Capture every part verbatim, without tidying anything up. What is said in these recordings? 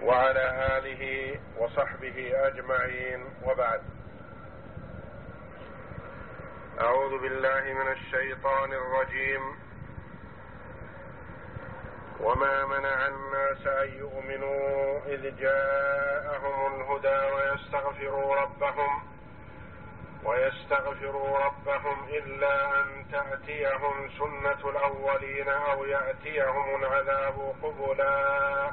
وعلى آله وصحبه أجمعين، وبعد. أعوذ بالله من الشيطان الرجيم. وما منع الناس أن يؤمنوا إذ جاءهم الهدى ويستغفروا ربهم ويستغفروا ربهم إلا أن تأتيهم سنة الأولين أو يأتيهم العذاب قبلا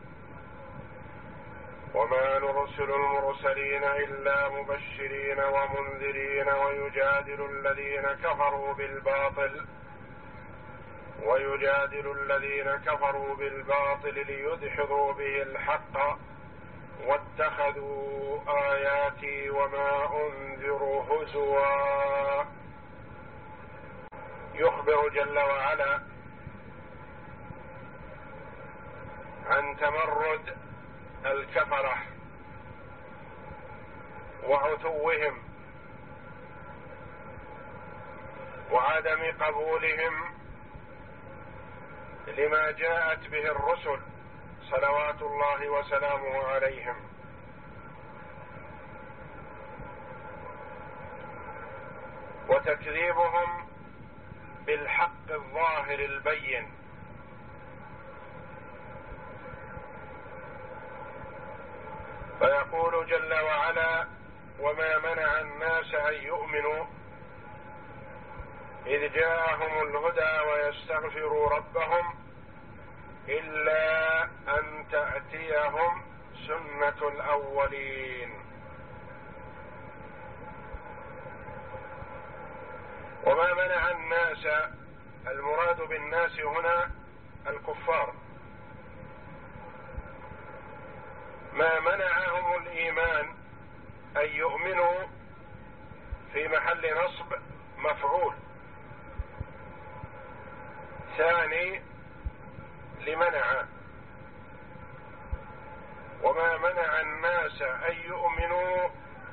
وما نرسل المرسلين إلا مبشرين ومنذرين ويجادل الذين كفروا بالباطل ويجادل الذين كفروا بالباطل ليدحضوا به الحق واتخذوا آياتي وما أنذروا هزوا. يخبر جل وعلا عن تمرد الكفرة وعتوهم وعدم قبولهم لما جاءت به الرسل صلوات الله وسلامه عليهم، وتكذيبهم بالحق الظاهر البين. فيقول جل وعلا: وما منع الناس أن يؤمنوا إذ جاءهم الهدى ويستغفروا ربهم إلا أن تأتيهم سنة الأولين. وما منع الناس، المراد بالناس هنا الكفار، ما منعهم الإيمان أن يؤمنوا في محل نصب مفعول ثاني لمنع. وما منع الناس أن يؤمنوا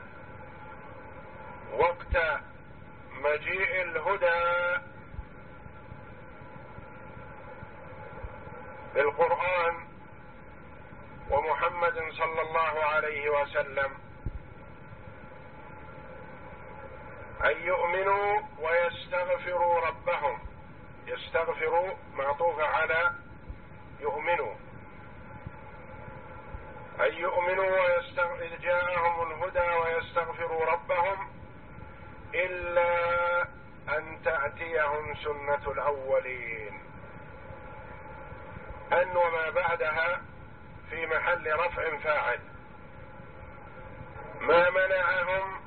وقت مجيء الهدى بالقرآن ومحمد صلى الله عليه وسلم أن يؤمنوا ويستغفروا ربهم. يستغفروا معطوف على يؤمنوا. أن يؤمنوا ويستغفروا إذ جاءهم الهدى ويستغفروا ربهم إلا أن تأتيهم سنة الأولين. أن وما بعدها في محل رفع فاعل. ما منعهم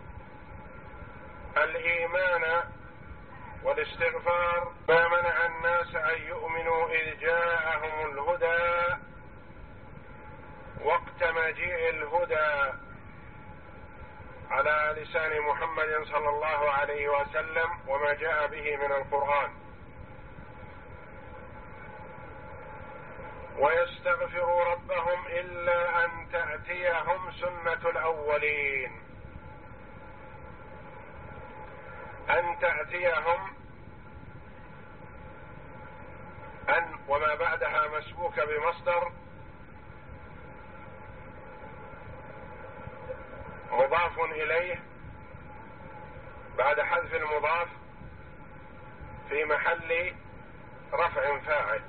الإيمان والاستغفار، ما منع الناس أن يؤمنوا إذ جاءهم الهدى وقت مجيء الهدى على لسان محمد صلى الله عليه وسلم وما جاء به من القرآن. ويستغفروا ربهم إلا أن تأتيهم سنة الأولين. أن تأتيهم أن وما بعدها مسبوك بمصدر مضاف إليه بعد حذف المضاف في محل رفع فاعل.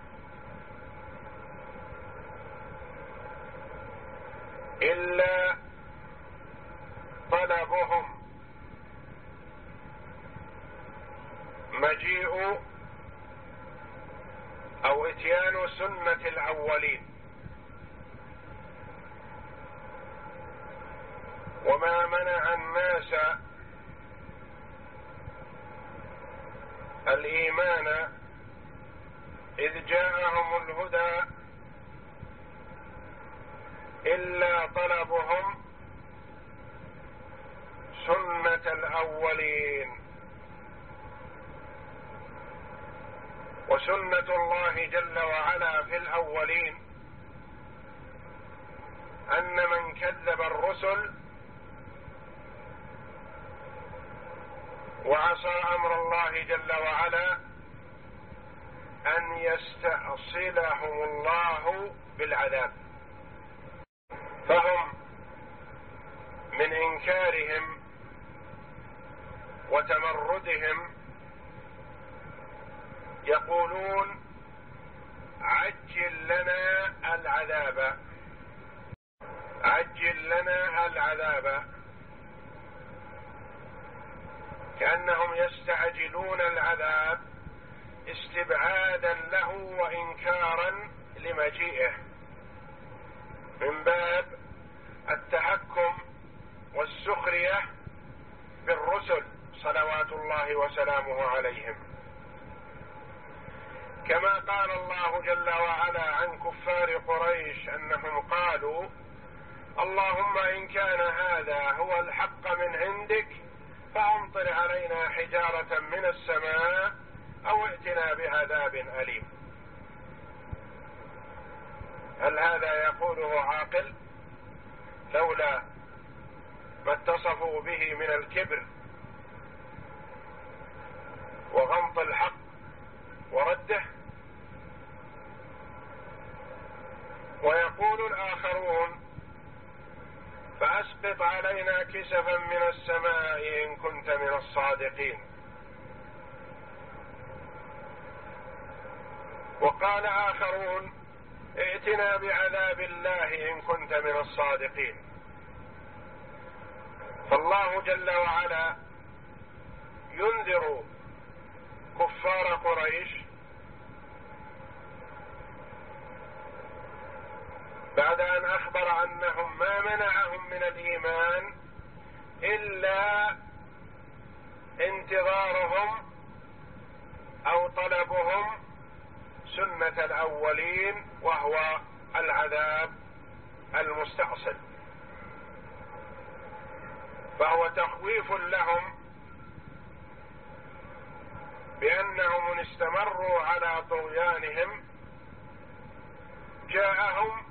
إلا طلبهم مجيء أو إتيان سنة الأولين. وما منع الناس الإيمان إذ جاءهم الهدى إلا طلبهم سنة الأولين. وسنة الله جل وعلا في الأولين أن من كذب الرسل وعصى أمر الله جل وعلا أن يستأصلهم الله بالعذاب. فهم من إنكارهم وتمردهم يقولون عجل لنا العذاب، عجل لنا العذاب، كأنهم يستعجلون العذاب استبعادا له وإنكارا لمجيئه، من باب التحكم والسخرية بالرسل صلوات الله وسلامه عليهم. كما قال الله جل وعلا عن كفار قريش أنهم قالوا اللهم إن كان هذا هو الحق من عندك فأمطر علينا حجارة من السماء أو ائتنا بعذاب أليم. هل هذا يقوله عاقل؟ لولا ما اتصفوا به من الكبر وغمط الحق ورده. ويقول الآخرون فأسقط علينا كسفا من السماء إن كنت من الصادقين. وقال آخرون ائتنا بعذاب الله إن كنت من الصادقين. فالله جل وعلا ينذر كفار قريش بعد أن أخبر أنهم ما منعهم من الإيمان إلا انتظارهم أو طلبهم سنة الأولين وهو العذاب المستأصل، فهو تخويف لهم بأنهم إن استمروا على طغيانهم جاءهم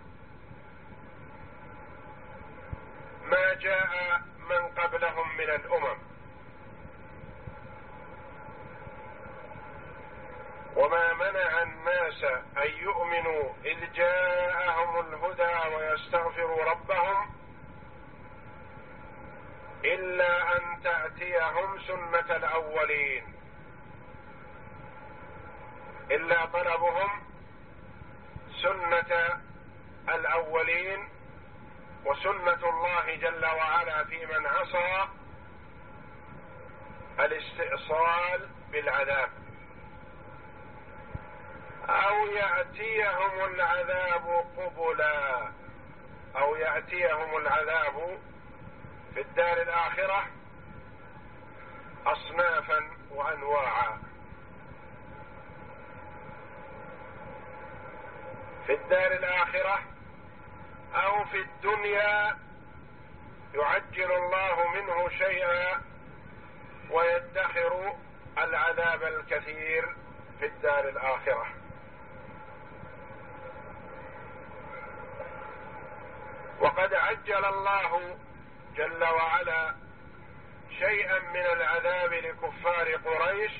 ما جاء من قبلهم من الأمم، وما منع الناس أن يؤمنوا إذ جاءهم الهدى ويستغفروا ربهم إلا أن تأتيهم سنة الأولين، إلا طلبهم سنة الأولين وسنة الله جل وعلا في من عصى الاستئصال بالعذاب، أو يأتيهم العذاب قبلا، أو يأتيهم العذاب في الدار الآخرة أصنافا وأنواعا. في الدار الآخرة أو في الدنيا يعجل الله منه شيئا ويدخر العذاب الكثير في الدار الآخرة. وقد عجل الله جل وعلا شيئا من العذاب لكفار قريش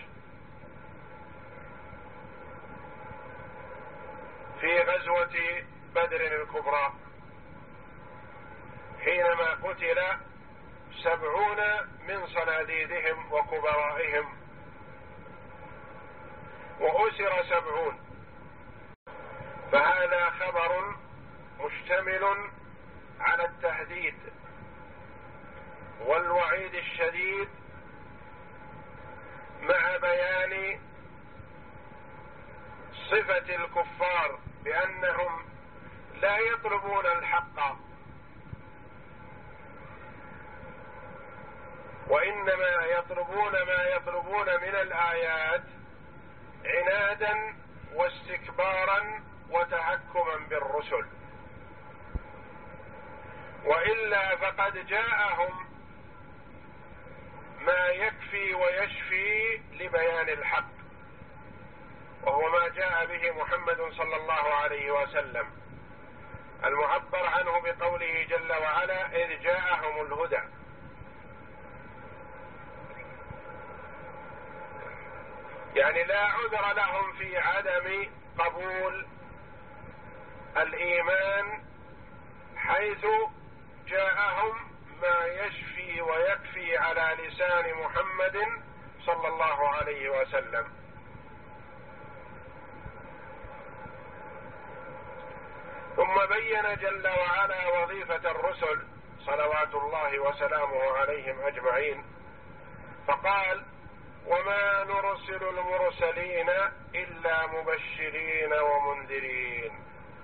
في غزوة بدر الكبرى، حينما قتل سبعون من صناديدهم وكبرائهم وأسر سبعون، فهذا خبر مشتمل على التهديد والوعيد الشديد مع بيان صفة الكفار بأنهم لا يطلبون الحق وإنما يطلبون ما يطلبون من الآيات عنادا واستكبارا وتحكما بالرسل، وإلا فقد جاءهم ما يكفي ويشفي لبيان الحق، وهو ما جاء به محمد صلى الله عليه وسلم المعبر عنه بقوله جل وعلا إذ جاءهم الهدى. يعني لا عذر لهم في عدم قبول الإيمان حيث جاءهم ما يشفي ويكفي على لسان محمد صلى الله عليه وسلم. ثم بين جل وعلا وظيفة الرسل صلوات الله وسلامه عليهم أجمعين، فقال: وما نرسل المرسلين إلا مبشرين ومنذرين.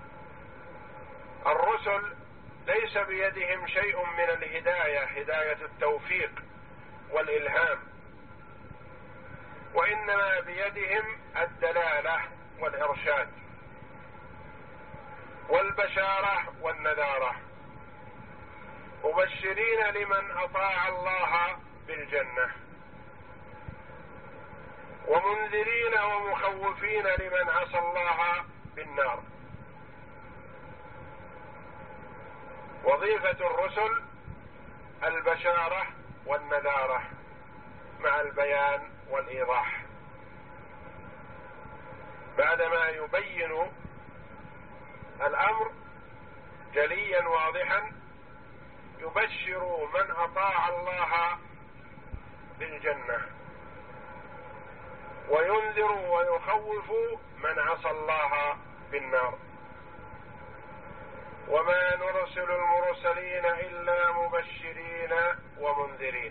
الرسل ليس بيدهم شيء من الهداية، هداية التوفيق والإلهام، وإنما بيدهم الدلالة والإرشاد والبشارة والنذارة، مبشرين لمن أطاع الله بالجنة، ومنذرين ومخوفين لمن عصى الله بالنار. وظيفة الرسل البشارة والنذارة مع البيان والإيضاح، بعدما يبين الأمر جليا واضحا يبشر من أطاع الله بالجنة، وينذر ويخوف من عصى الله بالنار. وما نرسل المرسلين إلا مبشرين ومنذرين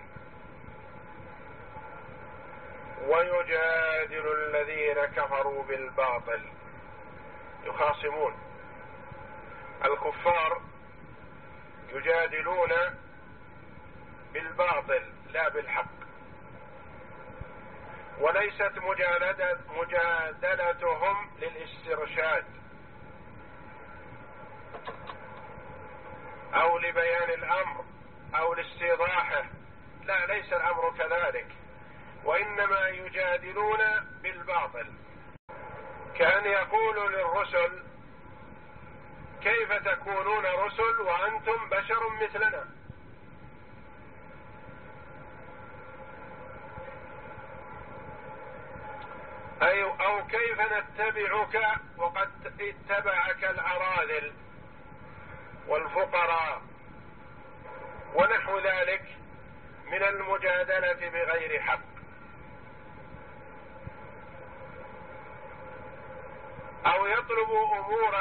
ويجادل الذين كفروا بالباطل. يخاصمون الكفار، يجادلون بالباطل لا بالحق، وليست مجادلة مجادلتهم للاسترشاد أو لبيان الأمر أو لاستيضاحه، لا، ليس الأمر كذلك، وإنما يجادلون بالباطل. كأن يقول للرسل: كيف تكونون رسل وأنتم بشر مثلنا؟ أي أو كيف نتبعك وقد اتبعك الأراذل والفقراء ونحو ذلك من المجادلة بغير حق. أو يطلب أمورا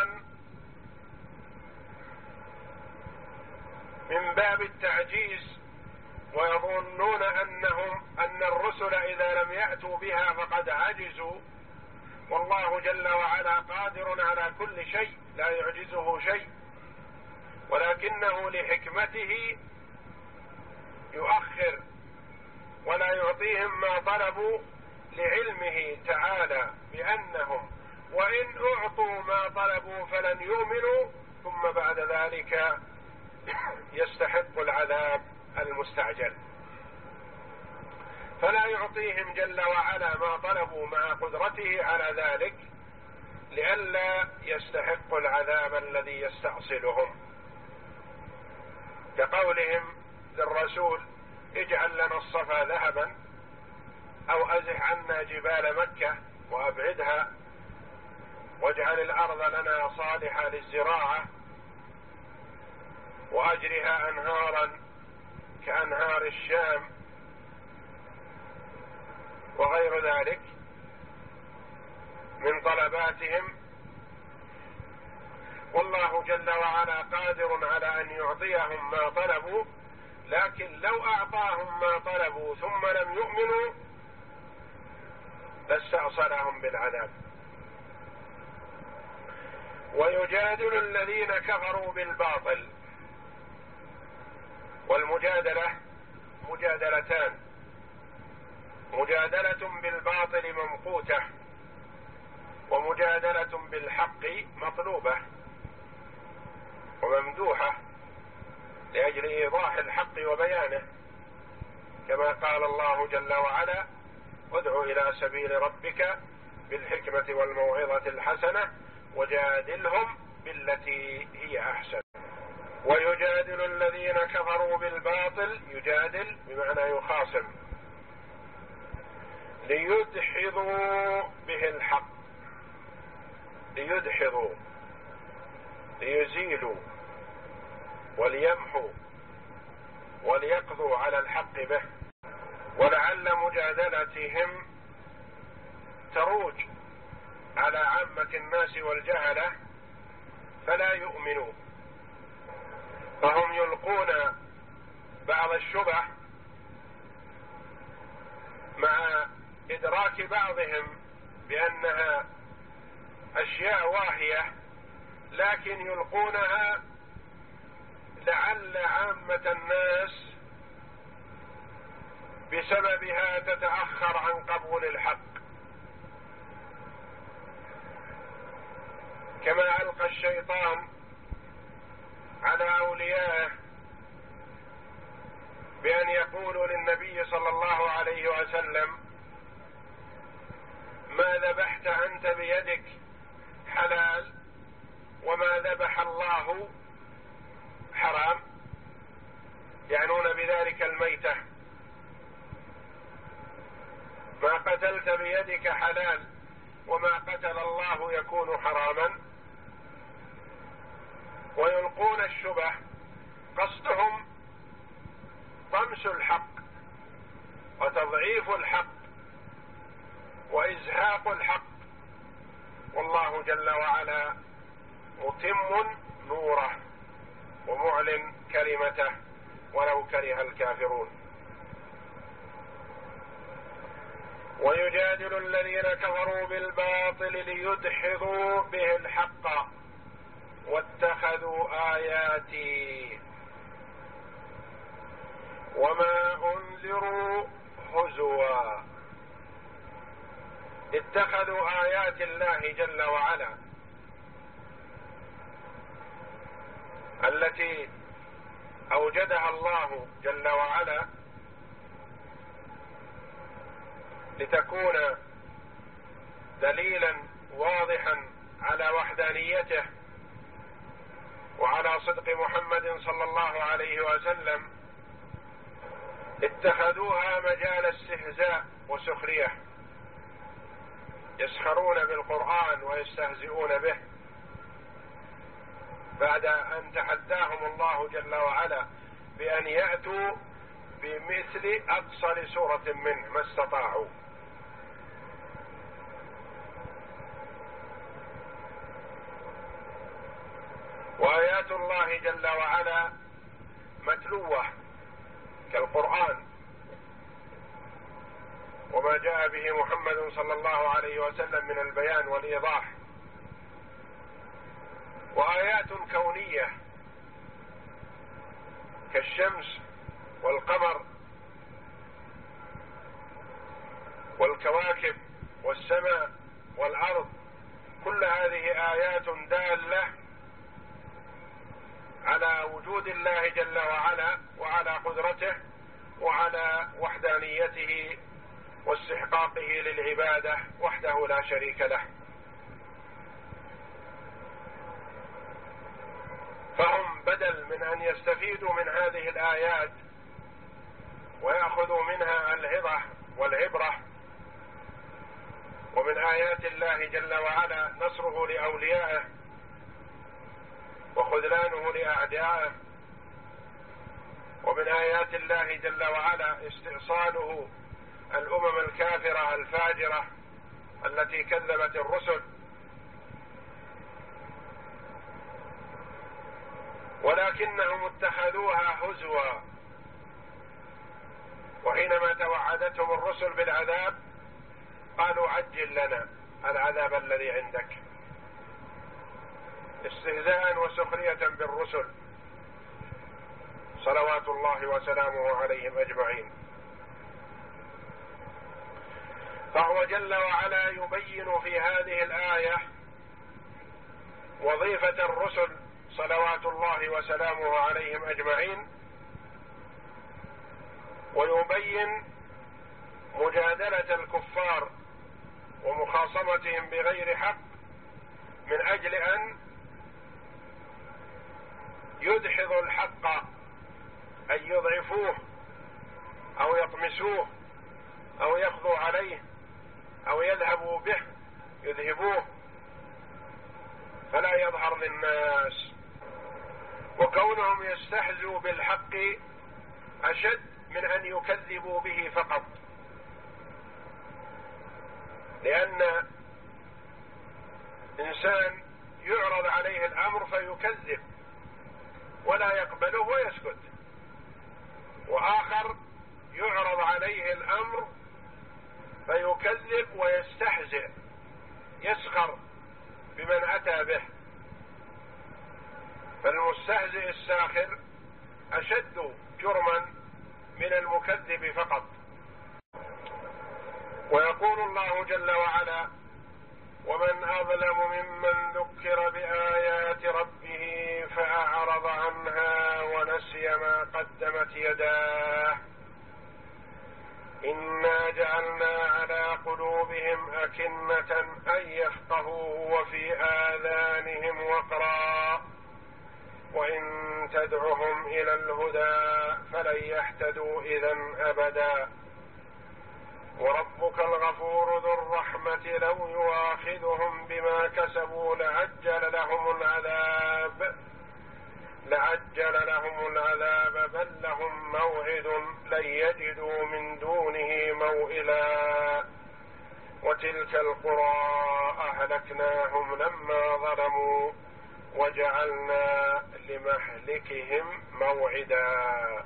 من باب التعجيز، ويظنون أنهم أن الرسل إذا لم يأتوا بها فقد عجزوا، والله جل وعلا قادر على كل شيء لا يعجزه شيء، ولكنه لحكمته يؤخر ولا يعطيهم ما طلبوا، لعلمه تعالى بأنهم وإن أعطوا ما طلبوا فلن يؤمنوا، ثم بعد ذلك يستحق العذاب المستعجل، فلا يعطيهم جل وعلا ما طلبوا مع قدرته على ذلك لئلا يستحقوا العذاب الذي يستأصلهم، كقولهم للرسول: اجعل لنا الصفا ذهبا أو أزح عنا جبال مكة وأبعدها، واجعل الأرض لنا صالحة للزراعة وأجرها أنهارا كأنهار الشام، وغير ذلك من طلباتهم. والله جل وعلا قادر على أن يعطيهم ما طلبوا، لكن لو أعطاهم ما طلبوا ثم لم يؤمنوا لاستأصلهم بالعذاب. ويجادل الذين كفروا بالباطل. والمجادلة مجادلتان: مجادلة بالباطل ممقوتة، ومجادلة بالحق مطلوبة وممدوحة لأجل إيضاح الحق وبيانه، كما قال الله جل وعلا: ادع إلى سبيل ربك بالحكمة والموعظة الحسنة وجادلهم بالتي هي أحسن. ويجادل الذين كفروا بالباطل، يجادل بمعنى يخاصم، ليدحضوا به الحق، ليدحضوا، ليزيلوا وليمحوا وليقضوا على الحق به، ولعل مجادلتهم تروج على عامة الناس والجهلة فلا يؤمنوا، فهم يلقون بعض الشبه مع إدراك بعضهم بأنها أشياء واهية، لكن يلقونها لعل عامة الناس بسببها تتأخر عن قبول الحق، كما ألقى الشيطان على أوليائه بأن يقولوا للنبي صلى الله عليه وسلم: ما ذبحت أنت بيدك حلال وما ذبح الله حرام، يعنون بذلك الميتة. ما قتلت بيدك حلال وما قتل الله يكون حراما، ويلقون الشبه، قصدهم طمس الحق وتضعيف الحق وإزهاق الحق، والله جل وعلا متم نوره ومعلن كلمته ولو كره الكافرون. ويجادل الذين كفروا بالباطل ليدحضوا به الحق واتخذوا آياتي وما أنذروا هزوا. اتخذوا آيات الله جل وعلا التي أوجدها الله جل وعلا لتكون دليلا واضحا على وحدانيته وعلى صدق محمد صلى الله عليه وسلم، اتخذوها مجال استهزاء وسخرية، يسخرون بالقرآن ويستهزئون به بعد أن تحداهم الله جل وعلا بأن يأتوا بمثل أقصر سورة منه ما استطاعوا. وآيات الله جل وعلا متلوة كالقرآن وما جاء به محمد صلى الله عليه وسلم من البيان والإيضاح، وآيات كونية كالشمس والقمر والكواكب والسماء والأرض، كل هذه آيات دالة على وجود الله جل وعلا وعلى قدرته وعلى وحدانيته واستحقاقه للعبادة وحده لا شريك له. فهم بدل من أن يستفيدوا من هذه الآيات ويأخذوا منها العظة والعبرة، ومن آيات الله جل وعلا نصره لأوليائه وخذلانه لأعدائه، ومن آيات الله جل وعلا استئصاله الأمم الكافرة الفاجرة التي كذبت الرسل، ولكنهم اتخذوها هزوا، وحينما توعدتهم الرسل بالعذاب قالوا عجل لنا العذاب الذي عندك، استهزاء وسخرية بالرسل صلوات الله وسلامه عليهم أجمعين. فهو جل وعلا يبين في هذه الآية وظيفة الرسل صلوات الله وسلامه عليهم أجمعين، ويبين مجادلة الكفار ومخاصمتهم بغير حق من أجل أن يدحضوا الحق، أن يضعفوه أو يطمسوه أو يقضوا عليه أو يذهبوا به يذهبوه فلا يظهر للناس. وكونهم يستهزئوا بالحق أشد من أن يكذبوا به فقط، لأن إنسان يعرض عليه الأمر فيكذب ولا يقبله ويسكت، وآخر يعرض عليه الأمر فيكذب ويستهزئ يسخر بمن أتى به. فالمستهزئ الساخر أشد جرما من المكذب فقط. ويقول الله جل وعلا: ومن أظلم ممن ذكر بآيات ربه فأعرض عنها ونسي ما قدمت يداه إنا جعلنا على قلوبهم أكنة أن يفقهوا وفي آذانهم وقرا وإن تدعهم إلى الهدى فلن يهتدوا إذا أبدا وربك الغفور ذو الرحمة لو يؤاخذهم بما كسبوا لعجل لهم العذاب لعجل لهم العذاب بل لهم موعد لن يجدوا من دونه موئلا وتلك القرى أهلكناهم لما ظلموا وجعلنا لمهلكهم موعدا.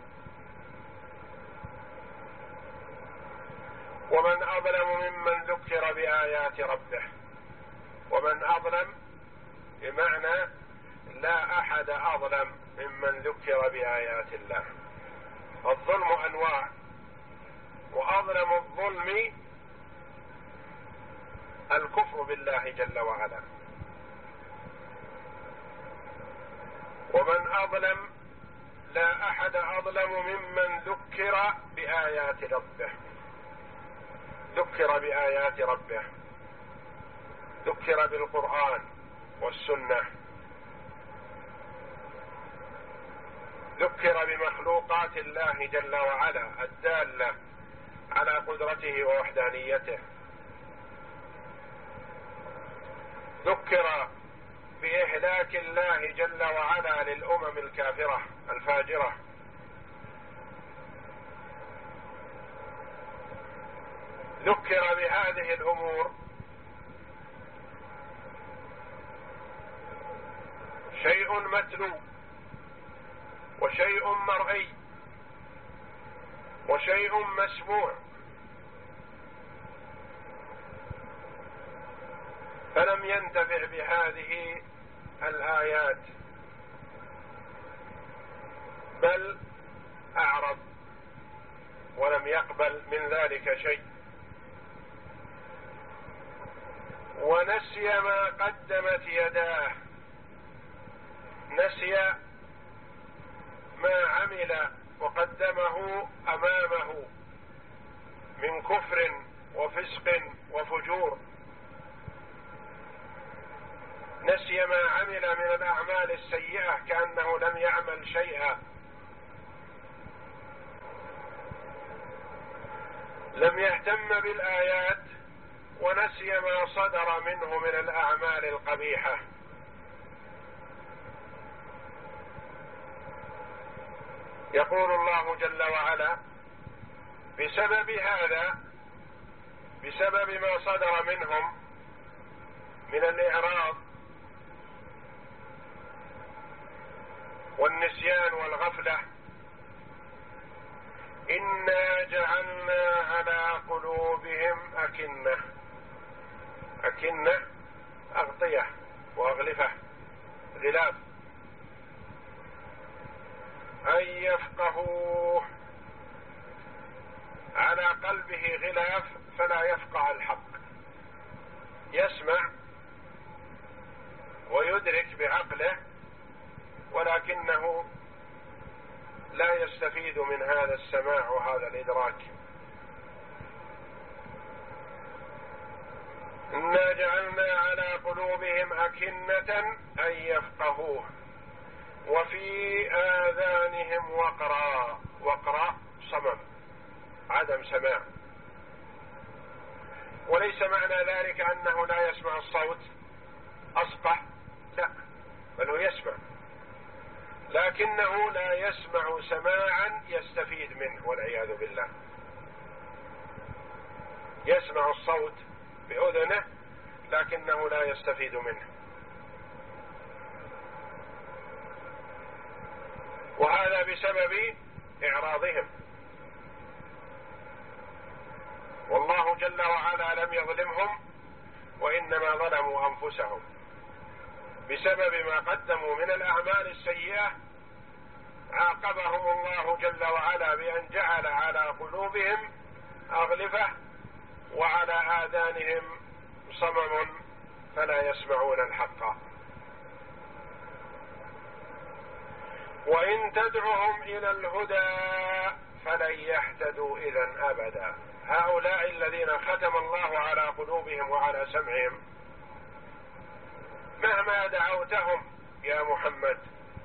ومن أظلم ممن ذكر بآيات ربه. ومن أظلم بمعنى لا أحد أظلم ممن ذكر بآيات الله. الظلم أنواع، وأظلم الظلم الكفر بالله جل وعلا. ومن أظلم لا أحد أظلم ممن ذكر بآيات ربه. ذكر بآيات ربه، ذكر بالقرآن والسنة، ذكر بمخلوقات الله جل وعلا الدالة على قدرته ووحدانيته، ذكر بإهلاك الله جل وعلا للأمم الكافرة الفاجرة، ذكر بهذه الأمور شيء متلو وشيء مرئي وشيء مسموع، فلم ينتفع بهذه الآيات بل أعرض ولم يقبل من ذلك شيء، ونسي ما قدمت يداه. نسي ما عمل وقدمه أمامه من كفر وفسق وفجور، نسي ما عمل من الأعمال السيئة كأنه لم يعمل شيئا، لم يهتم بالآيات ونسي ما صدر منه من الأعمال القبيحة. يقول الله جل وعلا: بسبب هذا، بسبب ما صدر منهم من الإعراض والنسيان والغفلة، إنا جعلنا على قلوبهم أكنة. أكنة أغطية وأغلفة، غلاف، أن يفقهوه. على قلبه غلاف فلا يفقه الحق، يسمع ويدرك بعقله ولكنه لا يستفيد من هذا السماع وهذا الإدراك. إنا جعلنا على قلوبهم أكنة أن يفقهوه وفي آذانهم وقرا. وقرا صمم، عدم سماع، وليس معنى ذلك أنه لا يسمع الصوت، أصقع، لا، بل هو يسمع لكنه لا يسمع سماعا يستفيد منه والعياذ بالله. يسمع الصوت بأذنه لكنه لا يستفيد منه، وهذا بسبب إعراضهم. والله جل وعلا لم يظلمهم، وإنما ظلموا أنفسهم بسبب ما قدموا من الأعمال السيئة. عاقبهم الله جل وعلا بأن جعل على قلوبهم أغلفة وعلى آذانهم صمم فلا يسمعون الحق. وإن تدعهم إلى الهدى فلن يهتدوا إذا أبدا. هؤلاء الذين ختم الله على قلوبهم وعلى سمعهم، مهما دعوتهم يا محمد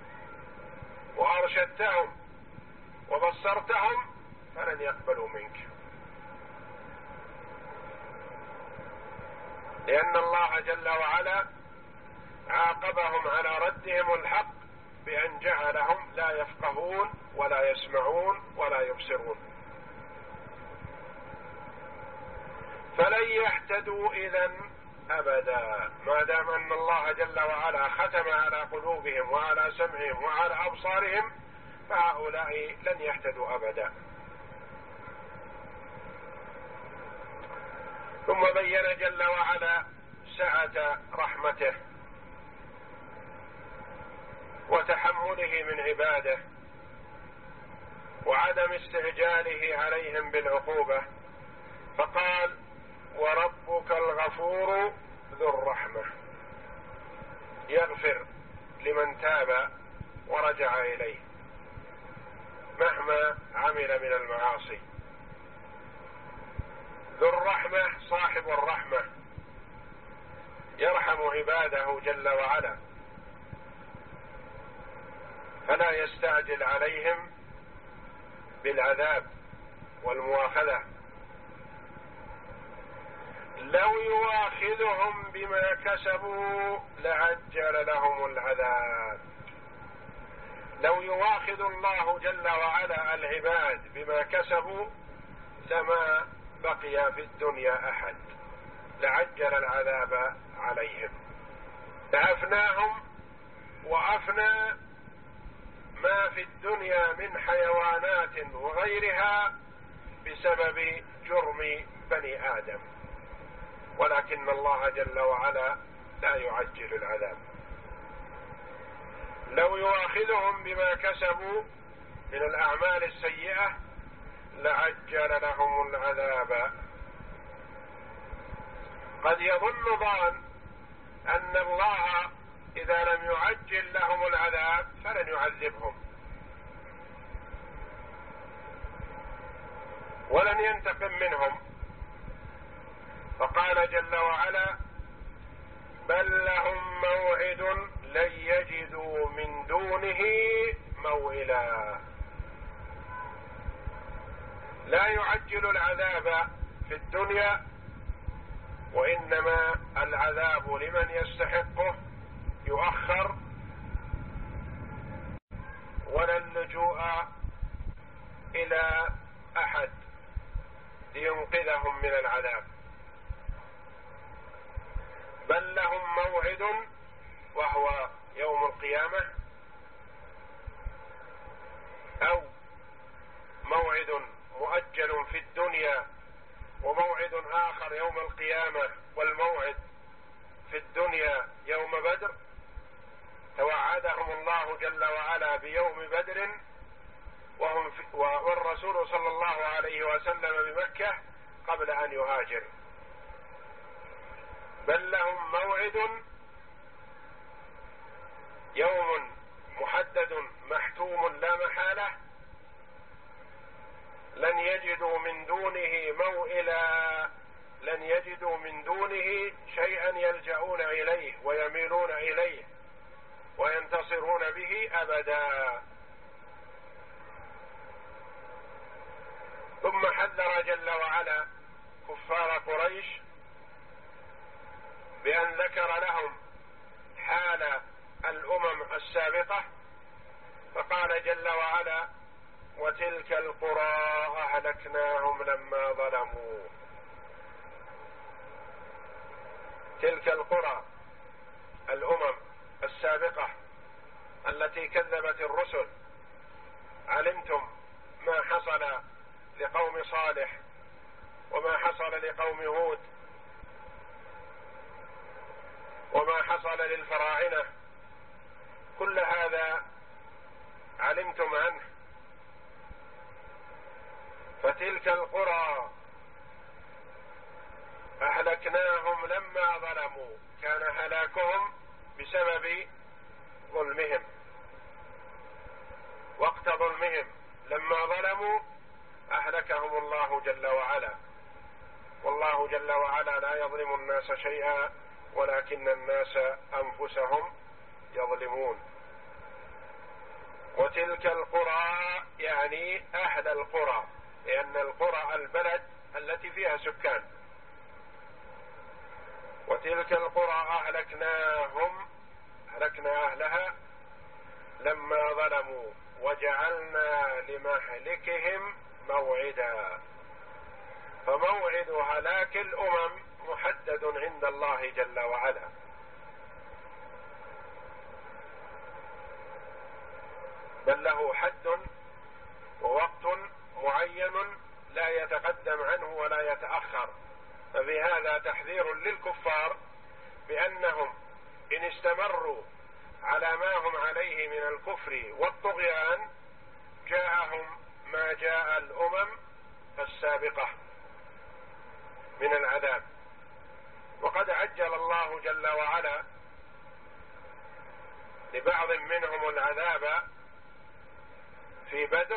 وأرشدتهم وبصرتهم فلن يقبلوا منك، لأن الله جل وعلا عاقبهم على ردهم الحق بأن جعلهم لا يفقهون ولا يسمعون ولا يبصرون. فلن يهتدوا إذن أبدا، ما دام أن الله جل وعلا ختم على قلوبهم وعلى سمعهم وعلى أبصارهم، فهؤلاء لن يهتدوا أبدا. ثم بين جل وعلا سعة رحمته وتحمله من عباده وعدم استعجاله عليهم بالعقوبة، فقال: وربك الغفور ذو الرحمة، يغفر لمن تاب ورجع إليه مهما عمل من المعاصي. ذو الرحمة صاحب الرحمة، يرحم عباده جل وعلا، فلا يستعجل عليهم بالعذاب والمؤاخذة. لو يؤاخذهم بما كسبوا لعجل لهم العذاب. لو يؤاخذ الله جل وعلا العباد بما كسبوا لما بقي في الدنيا أحد، لعجل العذاب عليهم، لأفناهم وأفنى ما في الدنيا من حيوانات وغيرها بسبب جرم بني آدم، ولكن الله جل وعلا لا يعجل العذاب. لو يؤاخذهم بما كسبوا من الأعمال السيئة لعجل لهم العذاب. قد يظن ظان أن الله إذا لم يعجل لهم العذاب فلن يعذبهم ولن ينتقم منهم، فقال جل وعلا: بل لهم موعد لن يجدوا من دونه موئلا. لا يعجل العذاب في الدنيا، وإنما العذاب لمن يستحقه يؤخر، ولا اللجوء إلى أحد لينقذهم من العذاب. بل لهم موعد وهو يوم القيامة، أو موعد مؤجل في الدنيا وموعد آخر يوم القيامة، والموعد في الدنيا يوم بدر. توعدهم الله جل وعلا بيوم بدر وهم في والرسول صلى الله عليه وسلم بمكة قبل أن يهاجر. بل لهم موعد، يوم محدد محتوم لا محالة، لن يجدوا من دونه موئلا، لن يجدوا من دونه شيئا يلجؤون إليه ويميلون إليه وينتصرون به أبدا. ثم حذر جل وعلا كفار قريش بأن ذكر لهم حال الأمم السابقة فقال جل وعلا: وتلك القرى أهلكناهم لما ظلموا. تلك القرى الأمم السابقة التي كذبت الرسل، علمتم ما حصل لقوم صالح وما حصل لقوم هود وما حصل للفراعنة، كل هذا علمتم عنه. فتلك القرى أهلكناهم لما ظلموا، كان هلاكهم بسبب ظلمهم، وقت ظلمهم لما ظلموا أهلكهم الله جل وعلا. والله جل وعلا لا يظلم الناس شيئا ولكن الناس أنفسهم يظلمون. وتلك القرى يعني أهل القرى، لأن القرى البلد التي فيها سكان. وتلك القرى أهلكناهم، أهلكنا أهلها لما ظلموا وجعلنا لمهلكهم موعدا. فموعد هلاك الأمم محدد عند الله جل وعلا. بل له حد ووقت معين لا يتقدم عنه ولا يتأخر. ففي هذا تحذير للكفار بأنهم إن استمروا على ما هم عليه من الكفر والطغيان جاءهم ما جاء الأمم السابقة من العذاب. وقد عجل الله جل وعلا لبعض منهم العذاب في بدر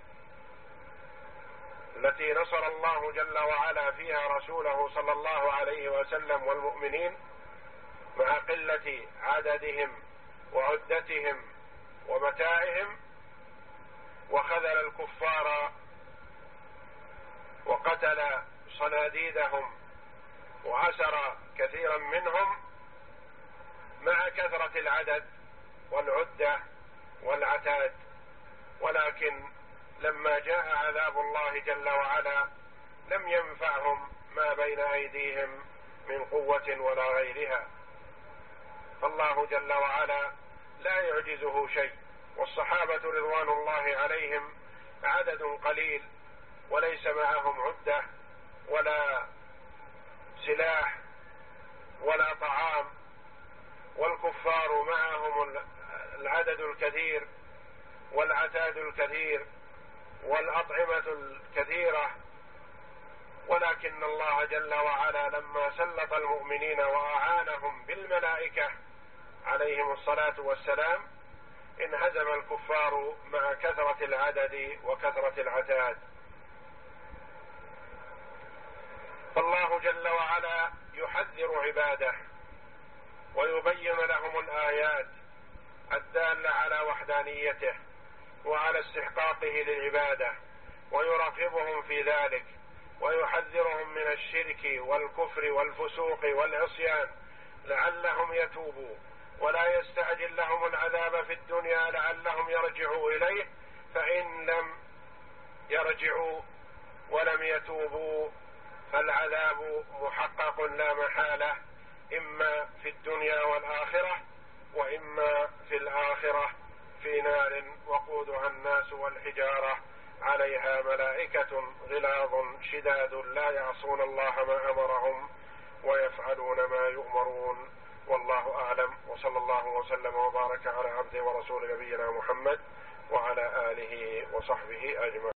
التي نصر الله جل وعلا فيها رسوله صلى الله عليه وسلم والمؤمنين مع قلة عددهم وعدتهم ومتاعهم، وخذل الكفار وقتل صناديدهم وأسر كثيرا منهم مع كثرة العدد والعدة والعتاد. ولكن لما جاء عذاب الله جل وعلا لم ينفعهم ما بين أيديهم من قوة ولا غيرها. فالله جل وعلا لا يعجزه شيء. والصحابة رضوان الله عليهم عدد قليل وليس معهم عدة ولا سلاح ولا طعام، والكفار معهم العدد الكثير والعتاد الكثير والأطعمة الكثيرة. ولكن الله جل وعلا لما سلط المؤمنين وأعانهم بالملائكة عليهم الصلاة والسلام انهزم الكفار مع كثرة العدد وكثرة العتاد. فالله جل وعلا يحذر عباده ويبين لهم الآيات الدالة على وحدانيته وعلى استحقاقه للعبادة، ويرغبهم في ذلك ويحذرهم من الشرك والكفر والفسوق والعصيان لعلهم يتوبوا، ولا يستعجل لهم العذاب في الدنيا لعلهم يرجعوا إليه. فإن لم يرجعوا ولم يتوبوا فالعذاب محقق لا محالة، إما في الدنيا والآخرة وإما في الآخرة في نار وقودها الناس والحجارة عليها ملائكة غلاظ شداد لا يعصون الله ما أمرهم ويفعلون ما يؤمرون. والله أعلم، وصلى الله وسلم وبارك على عبده ورسول نبينا محمد وعلى آله وصحبه أجمعين.